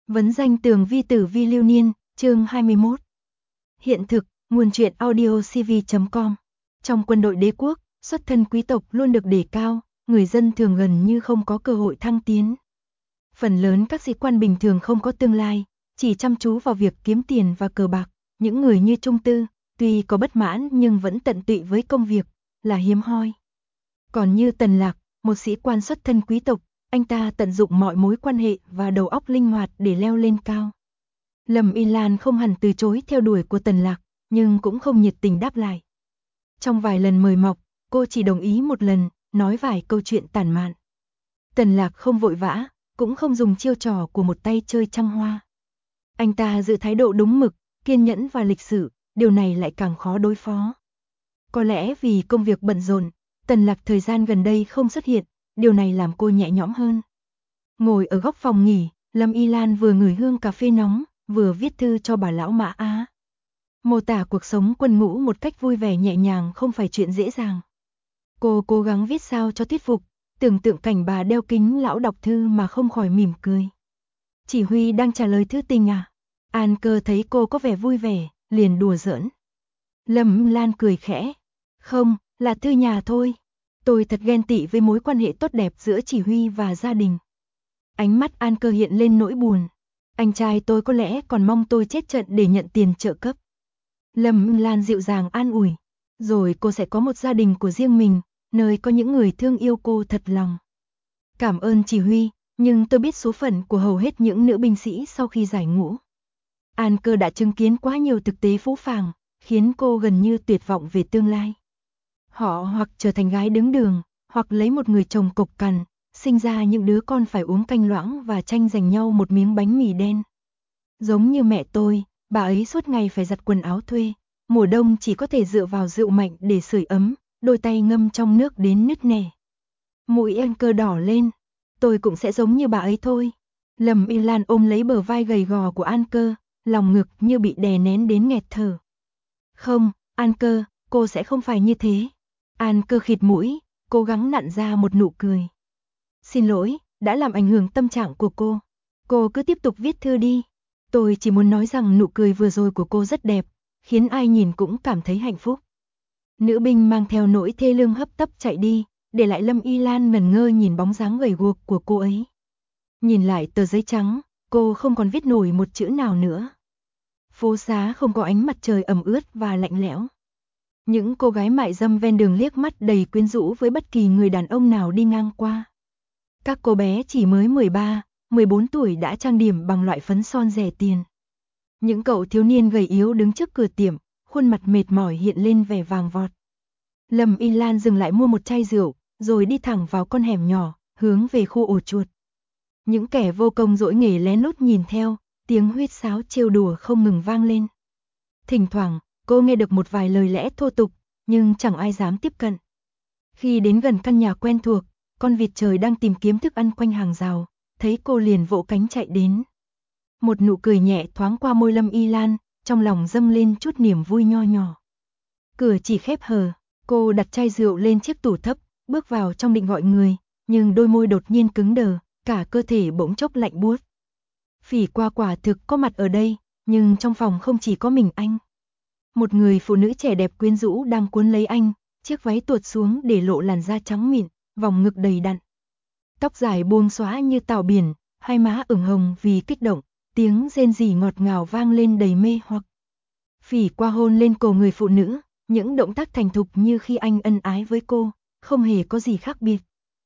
Vấn danh tường vi tử vi lưu niên, chương 21. Hiện thực, nguồn truyện audio cv.com. Trong quân đội đế quốc, xuất thân quý tộc luôn được đề cao, người dân thường gần như không có cơ hội thăng tiến. Phần lớn các sĩ quan bình thường không có tương lai, chỉ chăm chú vào việc kiếm tiền và cờ bạc. Những người như Trung Tư, tuy có bất mãn nhưng vẫn tận tụy với công việc, là hiếm hoi. Còn như Tần Lạc, một sĩ quan xuất thân quý tộc, anh ta tận dụng mọi mối quan hệ và đầu óc linh hoạt để leo lên cao. Lâm Y Lan không hẳn từ chối theo đuổi của Tần Lạc, nhưng cũng không nhiệt tình đáp lại. Trong vài lần mời mọc, cô chỉ đồng ý một lần, nói vài câu chuyện tản mạn. Tần Lạc không vội vã, cũng không dùng chiêu trò của một tay chơi trăng hoa. Anh ta giữ thái độ đúng mực, kiên nhẫn và lịch sự, điều này lại càng khó đối phó. Có lẽ vì công việc bận rộn, Tần Lạc thời gian gần đây không xuất hiện, điều này làm cô nhẹ nhõm hơn. Ngồi ở góc phòng nghỉ, Lâm Y Lan vừa ngửi hương cà phê nóng, vừa viết thư cho bà lão Mã Á. Mô tả cuộc sống quân ngũ một cách vui vẻ nhẹ nhàng không phải chuyện dễ dàng. Cô cố gắng viết sao cho thuyết phục, tưởng tượng cảnh bà đeo kính lão đọc thư mà không khỏi mỉm cười. Chỉ huy đang trả lời thư tình à? An Cơ thấy cô có vẻ vui vẻ, liền đùa giỡn. Lâm Lan cười khẽ. Không, là thư nhà thôi. Tôi thật ghen tị với mối quan hệ tốt đẹp giữa chỉ huy và gia đình. Ánh mắt An Cơ hiện lên nỗi buồn. Anh trai tôi có lẽ còn mong tôi chết trận để nhận tiền trợ cấp. Lâm Lan dịu dàng an ủi. Rồi cô sẽ có một gia đình của riêng mình, nơi có những người thương yêu cô thật lòng. Cảm ơn chỉ huy, nhưng tôi biết số phận của hầu hết những nữ binh sĩ sau khi giải ngũ. An Cơ đã chứng kiến quá nhiều thực tế phũ phàng, khiến cô gần như tuyệt vọng về tương lai. Họ hoặc trở thành gái đứng đường, hoặc lấy một người chồng cộc cằn, sinh ra những đứa con phải uống canh loãng và tranh giành nhau một miếng bánh mì đen. Giống như mẹ tôi, bà ấy suốt ngày phải giặt quần áo thuê, mùa đông chỉ có thể dựa vào rượu mạnh để sưởi ấm, đôi tay ngâm trong nước đến nứt nẻ. Mũi An Cơ đỏ lên, tôi cũng sẽ giống như bà ấy thôi. Lâm Y Lan ôm lấy bờ vai gầy gò của An Cơ, lòng ngực như bị đè nén đến nghẹt thở. Không, An Cơ, cô sẽ không phải như thế. An Cơ khịt mũi, cố gắng nặn ra một nụ cười. Xin lỗi, đã làm ảnh hưởng tâm trạng của cô. Cô cứ tiếp tục viết thư đi. Tôi chỉ muốn nói rằng nụ cười vừa rồi của cô rất đẹp, khiến ai nhìn cũng cảm thấy hạnh phúc. Nữ binh mang theo nỗi thê lương hấp tấp chạy đi, để lại Lâm Y Lan ngẩn ngơ nhìn bóng dáng gầy guộc của cô ấy. Nhìn lại tờ giấy trắng, cô không còn viết nổi một chữ nào nữa. Phố xá không có ánh mặt trời ẩm ướt và lạnh lẽo. Những cô gái mại dâm ven đường liếc mắt đầy quyến rũ với bất kỳ người đàn ông nào đi ngang qua. Các cô bé chỉ mới 13, 14 tuổi đã trang điểm bằng loại phấn son rẻ tiền. Những cậu thiếu niên gầy yếu đứng trước cửa tiệm, khuôn mặt mệt mỏi hiện lên vẻ vàng vọt. Lâm Y Lan dừng lại mua một chai rượu, rồi đi thẳng vào con hẻm nhỏ, hướng về khu ổ chuột. Những kẻ vô công dỗi nghề lén lút nhìn theo, tiếng huýt sáo trêu đùa không ngừng vang lên. Thỉnh thoảng, cô nghe được một vài lời lẽ thô tục, nhưng chẳng ai dám tiếp cận. Khi đến gần căn nhà quen thuộc, con vịt trời đang tìm kiếm thức ăn quanh hàng rào, thấy cô liền vỗ cánh chạy đến. Một nụ cười nhẹ thoáng qua môi Lâm Y Lan, trong lòng dâng lên chút niềm vui nho nhỏ. Cửa chỉ khép hờ, cô đặt chai rượu lên chiếc tủ thấp, bước vào trong định gọi người, nhưng đôi môi đột nhiên cứng đờ, cả cơ thể bỗng chốc lạnh buốt. Phỉ Qua quả thực có mặt ở đây, nhưng trong phòng không chỉ có mình anh. Một người phụ nữ trẻ đẹp quyến rũ đang cuốn lấy anh, chiếc váy tuột xuống để lộ làn da trắng mịn, vòng ngực đầy đặn. Tóc dài buông xõa như tảo biển, hai má ửng hồng vì kích động, tiếng rên rỉ ngọt ngào vang lên đầy mê hoặc. Phỉ Qua hôn lên cổ người phụ nữ, những động tác thành thục như khi anh ân ái với cô, không hề có gì khác biệt.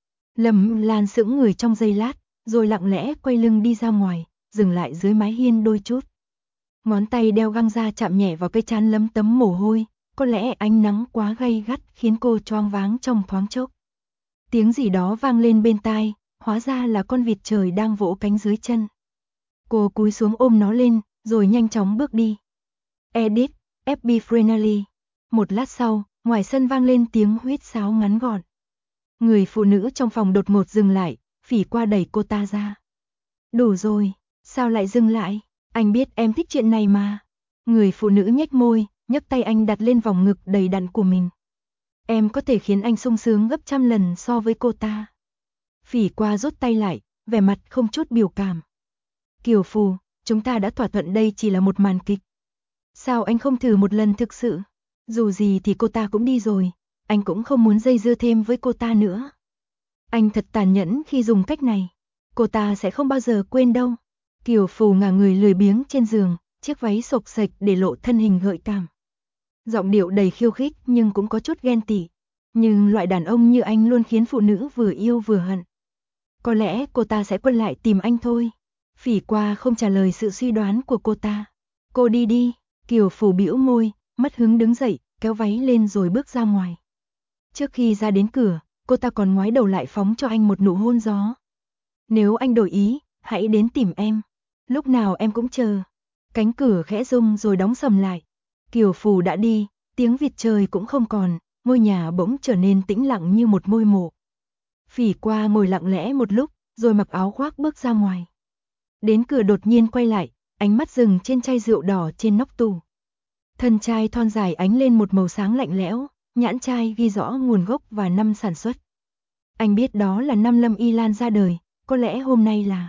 Lâm Lan sững người trong giây lát, rồi lặng lẽ quay lưng đi ra ngoài, dừng lại dưới mái hiên đôi chút. Ngón tay đeo găng ra chạm nhẹ vào cái trán lấm tấm mồ hôi, có lẽ ánh nắng quá gay gắt khiến cô choáng váng trong thoáng chốc. Tiếng gì đó vang lên bên tai, hóa ra là con vịt trời đang vỗ cánh dưới chân. Cô cúi xuống ôm nó lên, rồi nhanh chóng bước đi. Edit, FB Friendly. Một lát sau, ngoài sân vang lên tiếng huýt sáo ngắn gọn. Người phụ nữ trong phòng đột ngột dừng lại, Phỉ Qua đẩy cô ta ra. Đủ rồi, sao lại dừng lại? Anh biết em thích chuyện này mà. Người phụ nữ nhếch môi, nhấc tay anh đặt lên vòng ngực đầy đặn của mình. Em có thể khiến anh sung sướng gấp trăm lần so với cô ta. Phỉ Qua rút tay lại, vẻ mặt không chút biểu cảm. Kiều Phù, chúng ta đã thỏa thuận đây chỉ là một màn kịch. Sao anh không thử một lần thực sự? Dù gì thì cô ta cũng đi rồi, anh cũng không muốn dây dưa thêm với cô ta nữa. Anh thật tàn nhẫn khi dùng cách này. Cô ta sẽ không bao giờ quên đâu. Kiều Phù ngả người lười biếng trên giường, chiếc váy xộc xệch để lộ thân hình gợi cảm. Giọng điệu đầy khiêu khích nhưng cũng có chút ghen tị. Nhưng loại đàn ông như anh luôn khiến phụ nữ vừa yêu vừa hận. Có lẽ cô ta sẽ quay lại tìm anh thôi. Phỉ Qua không trả lời sự suy đoán của cô ta. Cô đi đi. Kiều Phù bĩu môi, mất hứng đứng dậy, kéo váy lên rồi bước ra ngoài. Trước khi ra đến cửa, cô ta còn ngoái đầu lại phóng cho anh một nụ hôn gió. Nếu anh đổi ý, hãy đến tìm em. Lúc nào em cũng chờ. Cánh cửa khẽ rung rồi đóng sầm lại. Kiều Phù đã đi, tiếng vịt trời cũng không còn, ngôi nhà bỗng trở nên tĩnh lặng như một ngôi mộ. Phỉ Qua ngồi lặng lẽ một lúc, rồi mặc áo khoác bước ra ngoài. Đến cửa đột nhiên quay lại, ánh mắt dừng trên chai rượu đỏ trên nóc tủ. Thân chai thon dài ánh lên một màu sáng lạnh lẽo, nhãn chai ghi rõ nguồn gốc và năm sản xuất. Anh biết đó là năm Lâm Y Lan ra đời, có lẽ hôm nay là...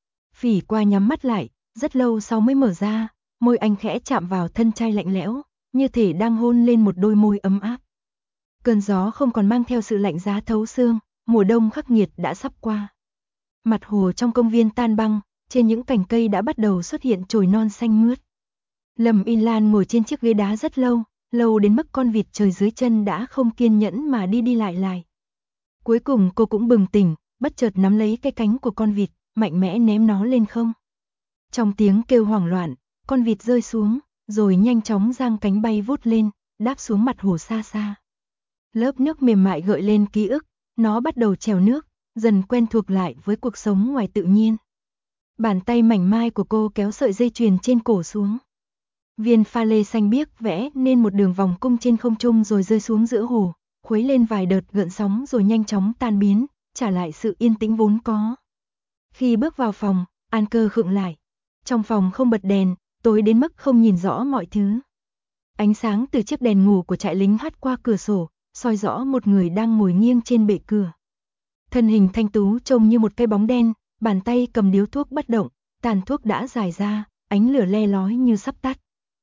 Phỉ Qua nhắm mắt lại, rất lâu sau mới mở ra, môi anh khẽ chạm vào thân chai lạnh lẽo, như thể đang hôn lên một đôi môi ấm áp. Cơn gió không còn mang theo sự lạnh giá thấu xương, mùa đông khắc nghiệt đã sắp qua. Mặt hồ trong công viên tan băng, trên những cành cây đã bắt đầu xuất hiện chồi non xanh mướt. Lâm Y Lan ngồi trên chiếc ghế đá rất lâu, lâu đến mức con vịt trời dưới chân đã không kiên nhẫn mà đi đi lại lại. Cuối cùng cô cũng bừng tỉnh, bất chợt nắm lấy cái cánh của con vịt, mạnh mẽ ném nó lên không. Trong tiếng kêu hoảng loạn, con vịt rơi xuống, rồi nhanh chóng giang cánh bay vút lên, đáp xuống mặt hồ xa xa. Lớp nước mềm mại gợi lên ký ức, nó bắt đầu trèo nước, dần quen thuộc lại với cuộc sống ngoài tự nhiên. Bàn tay mảnh mai của cô kéo sợi dây chuyền trên cổ xuống. Viên pha lê xanh biếc vẽ nên một đường vòng cung trên không trung rồi rơi xuống giữa hồ, khuấy lên vài đợt gợn sóng rồi nhanh chóng tan biến, trả lại sự yên tĩnh vốn có. Khi bước vào phòng, An Cơ khựng lại. Trong phòng không bật đèn, tối đến mức không nhìn rõ mọi thứ. Ánh sáng từ chiếc đèn ngủ của trại lính hắt qua cửa sổ, soi rõ một người đang ngồi nghiêng trên bệ cửa. Thân hình thanh tú trông như một cái bóng đen, bàn tay cầm điếu thuốc bất động, tàn thuốc đã rải ra, ánh lửa le lói như sắp tắt.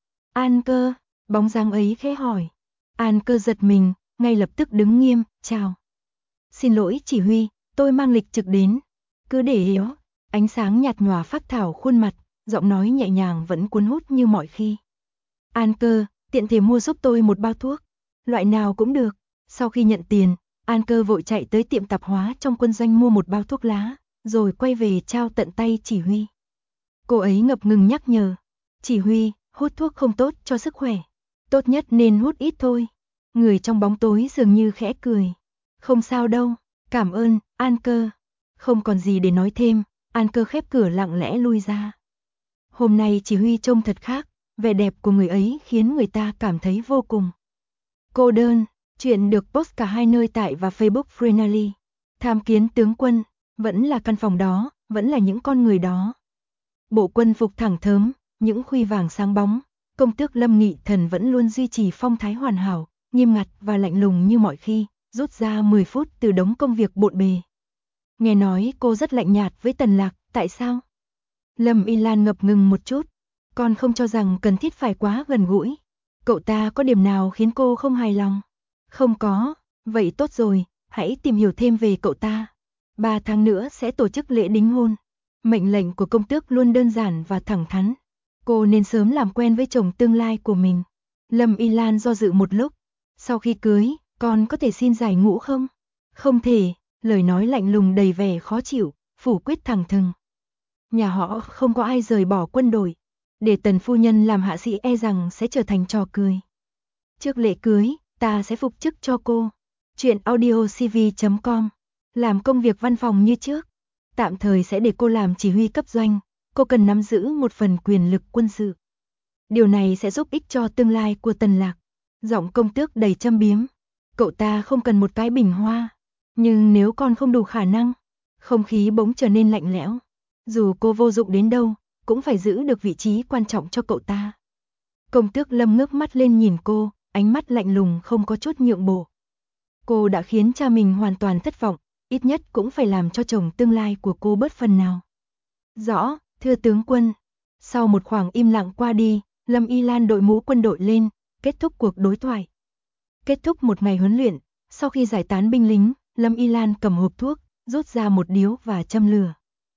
An Cơ, bóng dáng ấy khẽ hỏi. An Cơ giật mình, ngay lập tức đứng nghiêm, chào. Xin lỗi chỉ huy, tôi mang lịch trực đến. Cứ để hiểu. Ánh sáng nhạt nhòa phác thảo khuôn mặt, giọng nói nhẹ nhàng vẫn cuốn hút như mọi khi. An Cơ, tiện thể mua giúp tôi một bao thuốc. Loại nào cũng được. Sau khi nhận tiền, An Cơ vội chạy tới tiệm tạp hóa trong quân doanh mua một bao thuốc lá, rồi quay về trao tận tay chỉ huy. Cô ấy ngập ngừng nhắc nhở. Chỉ huy, hút thuốc không tốt cho sức khỏe. Tốt nhất nên hút ít thôi. Người trong bóng tối dường như khẽ cười. Không sao đâu, cảm ơn, An Cơ. Không còn gì để nói thêm, An Cơ khép cửa lặng lẽ lui ra. Hôm nay chỉ huy trông thật khác, vẻ đẹp của người ấy khiến người ta cảm thấy vô cùng cô đơn. Chuyện được post cả hai nơi tại và Facebook Frenally. Tham kiến tướng quân, vẫn là căn phòng đó, vẫn là những con người đó. Bộ quân phục thẳng thớm, những khuy vàng sáng bóng, công tước Lâm Nghị Thần vẫn luôn duy trì phong thái hoàn hảo, nghiêm ngặt và lạnh lùng như mọi khi, rút ra 10 phút từ đống công việc bộn bề. Nghe nói cô rất lạnh nhạt với Tần Lạc, tại sao? Lâm Y Lan ngập ngừng một chút, con không cho rằng cần thiết phải quá gần gũi. Cậu ta có điểm nào khiến cô không hài lòng? Không có, vậy tốt rồi, hãy tìm hiểu thêm về cậu ta. 3 tháng nữa sẽ tổ chức lễ đính hôn. Mệnh lệnh của công tước luôn đơn giản và thẳng thắn. Cô nên sớm làm quen với chồng tương lai của mình. Lâm Y Lan do dự một lúc. Sau khi cưới, con có thể xin giải ngũ không? Không thể, lời nói lạnh lùng đầy vẻ khó chịu, phủ quyết thẳng thừng. Nhà họ không có ai rời bỏ quân đội. Để Tần phu nhân làm hạ sĩ e rằng sẽ trở thành trò cười. Trước lễ cưới, ta sẽ phục chức cho cô. Chuyện audiocv.com. Làm công việc văn phòng như trước. Tạm thời sẽ để cô làm chỉ huy cấp doanh. Cô cần nắm giữ một phần quyền lực quân sự. Điều này sẽ giúp ích cho tương lai của Tần Lạc. Giọng công tước đầy châm biếm. Cậu ta không cần một cái bình hoa. Nhưng nếu con không đủ khả năng, không khí bỗng trở nên lạnh lẽo. Dù cô vô dụng đến đâu, cũng phải giữ được vị trí quan trọng cho cậu ta. Công tước Lâm ngước mắt lên nhìn cô, ánh mắt lạnh lùng không có chút nhượng bộ. Cô đã khiến cha mình hoàn toàn thất vọng, ít nhất cũng phải làm cho chồng tương lai của cô bớt phần nào. Rõ, Thưa tướng quân. Sau một khoảng im lặng qua đi, Lâm Y Lan đội mũ quân đội lên, kết thúc cuộc đối thoại. Kết thúc một ngày huấn luyện, sau khi giải tán binh lính, Lâm Y Lan cầm hộp thuốc, rút ra một điếu và châm lửa.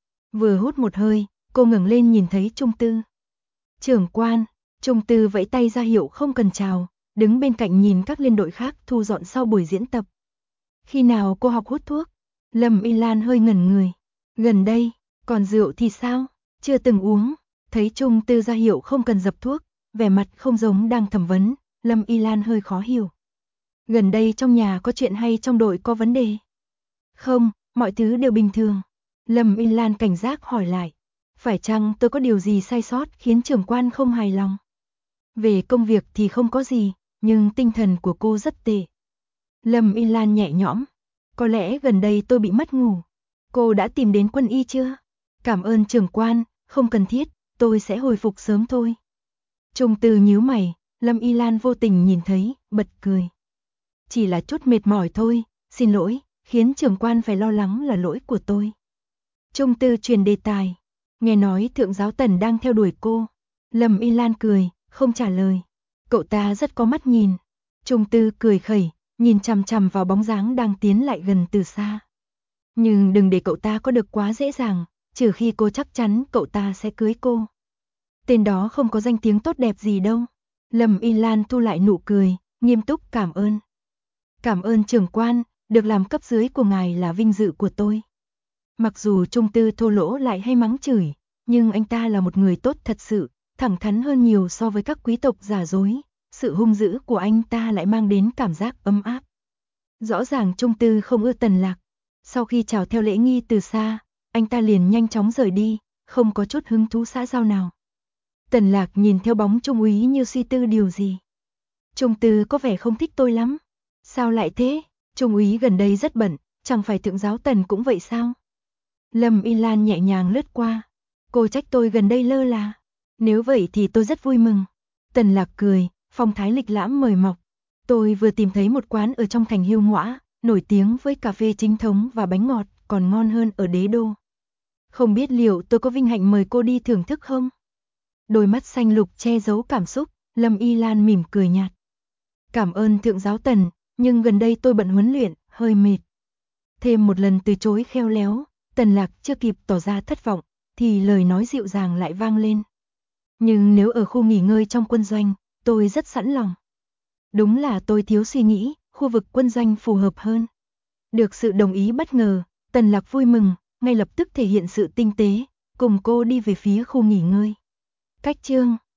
Vừa hút một hơi, cô ngẩng lên nhìn thấy Trung Tư. Trưởng quan. Trung Tư vẫy tay ra hiệu không cần chào, đứng bên cạnh nhìn các liên đội khác thu dọn sau buổi diễn tập. Khi nào cô học hút thuốc? Lâm Y Lan hơi ngẩn người. Gần đây. Còn rượu thì sao? Chưa từng uống. Thấy Trung Tư ra hiệu không cần dập thuốc, vẻ mặt không giống đang thẩm vấn, Lâm Y Lan hơi khó hiểu. Gần đây trong nhà có chuyện hay trong đội có vấn đề? Không, mọi thứ đều bình thường. Lâm Y Lan cảnh giác hỏi lại. Phải chăng tôi có điều gì sai sót khiến trưởng quan không hài lòng? Về công việc thì không có gì, nhưng tinh thần của cô rất tệ. Lâm Y Lan nhẹ nhõm. Có lẽ gần đây tôi bị mất ngủ. Cô đã tìm đến quân y chưa? Cảm ơn trưởng quan, không cần thiết, tôi sẽ hồi phục sớm thôi. Trung Tư nhíu mày, Lâm Y Lan vô tình nhìn thấy, bật cười. Chỉ là chút mệt mỏi thôi, xin lỗi, khiến trưởng quan phải lo lắng là lỗi của tôi. Trung Tư truyền đề tài. Nghe nói thượng giáo Tần đang theo đuổi cô. Lâm Y Lan cười, không trả lời. Cậu ta rất có mắt nhìn. Trung Tư cười khẩy, nhìn chằm chằm vào bóng dáng đang tiến lại gần từ xa. Nhưng đừng để cậu ta có được quá dễ dàng, trừ khi cô chắc chắn cậu ta sẽ cưới cô. Tên đó không có danh tiếng tốt đẹp gì đâu. Lâm Y Lan thu lại nụ cười, nghiêm túc cảm ơn. Cảm ơn trưởng quan, được làm cấp dưới của ngài là vinh dự của tôi. Mặc dù Trung Tư thô lỗ lại hay mắng chửi, nhưng anh ta là một người tốt thật sự, thẳng thắn hơn nhiều so với các quý tộc giả dối. Sự hung dữ của anh ta lại mang đến cảm giác ấm áp. Rõ ràng Trung Tư không ưa Tần Lạc. Sau khi chào theo lễ nghi từ xa, anh ta liền nhanh chóng rời đi, không có chút hứng thú xã giao nào. Tần Lạc nhìn theo bóng Trung úy như suy tư điều gì. Trung Tư có vẻ không thích tôi lắm. Sao lại thế? Trung úy gần đây rất bận, chẳng phải thượng giáo Tần cũng vậy sao? Lâm Y Lan nhẹ nhàng lướt qua. Cô trách tôi gần đây lơ là. Nếu vậy thì tôi rất vui mừng. Tần Lạc cười, phong thái lịch lãm mời mọc. Tôi vừa tìm thấy một quán ở trong thành Hiêu Ngõa, nổi tiếng với cà phê chính thống và bánh ngọt, còn ngon hơn ở Đế Đô. Không biết liệu tôi có vinh hạnh mời cô đi thưởng thức không? Đôi mắt xanh lục che giấu cảm xúc, Lâm Y Lan mỉm cười nhạt. Cảm ơn thượng giáo Tần, nhưng gần đây tôi bận huấn luyện, hơi mệt. Thêm một lần từ chối khéo léo, Tần Lạc chưa kịp tỏ ra thất vọng, thì lời nói dịu dàng lại vang lên. Nhưng nếu ở khu nghỉ ngơi trong quân doanh, tôi rất sẵn lòng. Đúng là tôi thiếu suy nghĩ, khu vực quân doanh phù hợp hơn. Được sự đồng ý bất ngờ, Tần Lạc vui mừng, ngay lập tức thể hiện sự tinh tế, cùng cô đi về phía khu nghỉ ngơi. Cách chương